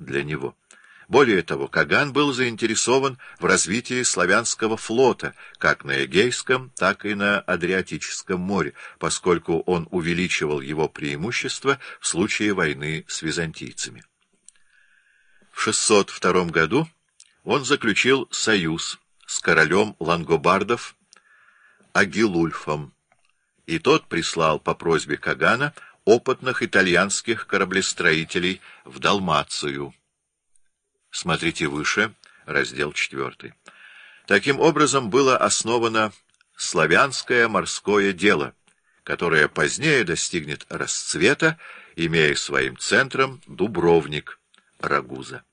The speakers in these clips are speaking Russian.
для него. Более того, Каган был заинтересован в развитии славянского флота как на Эгейском, так и на Адриатическом море, поскольку он увеличивал его преимущество в случае войны с византийцами. В 602 году он заключил союз с королем лангобардов Агилульфом, и тот прислал по просьбе Кагана опытных итальянских кораблестроителей в Далмацию. Смотрите выше, раздел 4. Таким образом было основано славянское морское дело, которое позднее достигнет расцвета, имея своим центром Дубровник, Рагуза.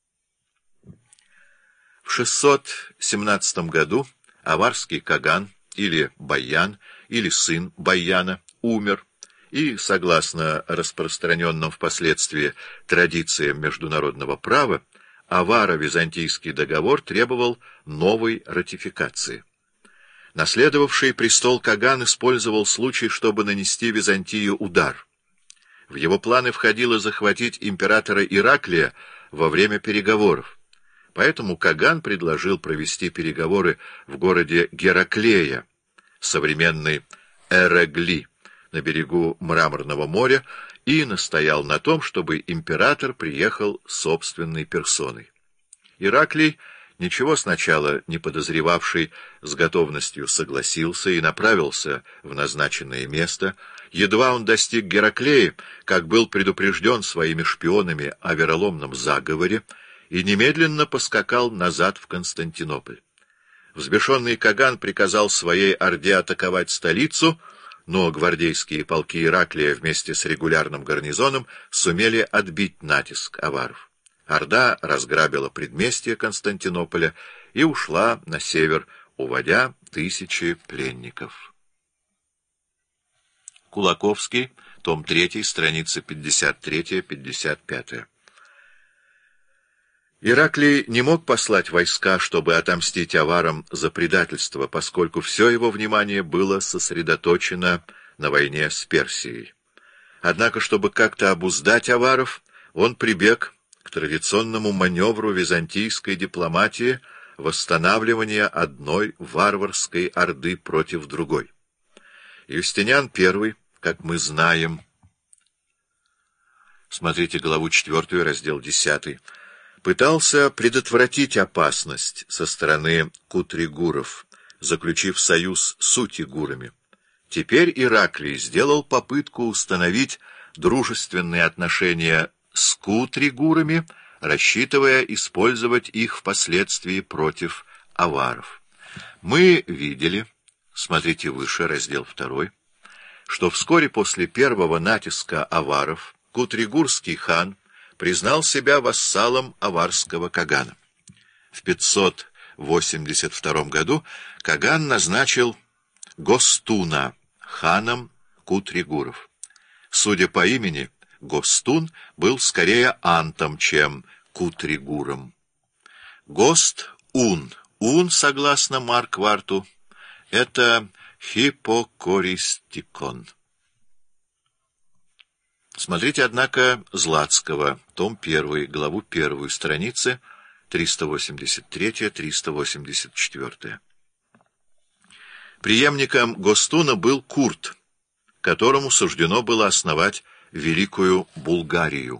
В 617 году аварский Каган, или Баян, или сын Баяна, умер, и, согласно распространенным впоследствии традициям международного права, аваро-византийский договор требовал новой ратификации. Наследовавший престол Каган использовал случай, чтобы нанести Византию удар. В его планы входило захватить императора Ираклия во время переговоров. Поэтому Каган предложил провести переговоры в городе Гераклея, современный Эрегли, на берегу Мраморного моря, и настоял на том, чтобы император приехал собственной персоной. Ираклий, ничего сначала не подозревавший, с готовностью согласился и направился в назначенное место. Едва он достиг Гераклеи, как был предупрежден своими шпионами о вероломном заговоре, и немедленно поскакал назад в Константинополь. Взбешенный Каган приказал своей орде атаковать столицу, но гвардейские полки Ираклия вместе с регулярным гарнизоном сумели отбить натиск аваров. Орда разграбила предместье Константинополя и ушла на север, уводя тысячи пленников. Кулаковский, том 3, страницы 53-55. Ираклий не мог послать войска, чтобы отомстить аварам за предательство, поскольку все его внимание было сосредоточено на войне с Персией. Однако, чтобы как-то обуздать аваров, он прибег к традиционному маневру византийской дипломатии восстанавливания одной варварской орды против другой. Юстиниан I, как мы знаем, смотрите главу 4, раздел 10, пытался предотвратить опасность со стороны кутригуров, заключив союз с утигурами. Теперь Ираклий сделал попытку установить дружественные отношения с кутригурами, рассчитывая использовать их впоследствии против аваров. Мы видели, смотрите выше, раздел 2, что вскоре после первого натиска аваров кутригурский хан признал себя вассалом аварского Кагана. В 582 году Каган назначил Гостуна ханом кутригуров. Судя по имени, Гостун был скорее антом, чем кутригуром. Гост-ун. Ун, согласно Маркварту, это хипокористикон. Смотрите, однако, Златского, том 1, главу 1, страницы 383-384. Преемником Гостуна был Курт, которому суждено было основать Великую Булгарию.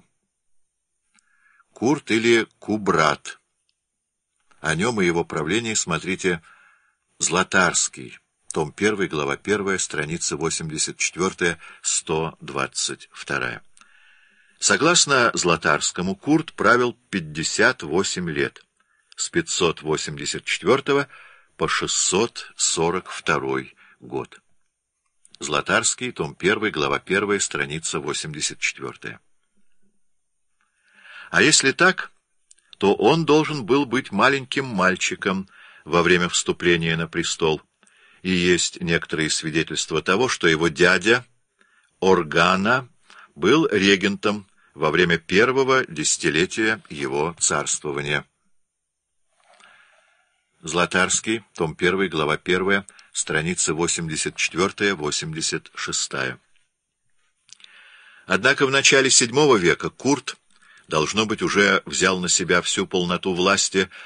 Курт или Кубрат. О нем и его правлении смотрите Златарский, том 1, глава 1, страница 84-122. Согласно Златарскому, Курт правил 58 лет, с 584 по 642 год. Златарский, том 1, глава 1, страница 84. А если так, то он должен был быть маленьким мальчиком во время вступления на престол, и есть некоторые свидетельства того, что его дядя Органа был регентом во время первого десятилетия его царствования. Златарский, том 1, глава 1, страницы 84-86. Однако в начале VII века Курт должно быть, уже взял на себя всю полноту власти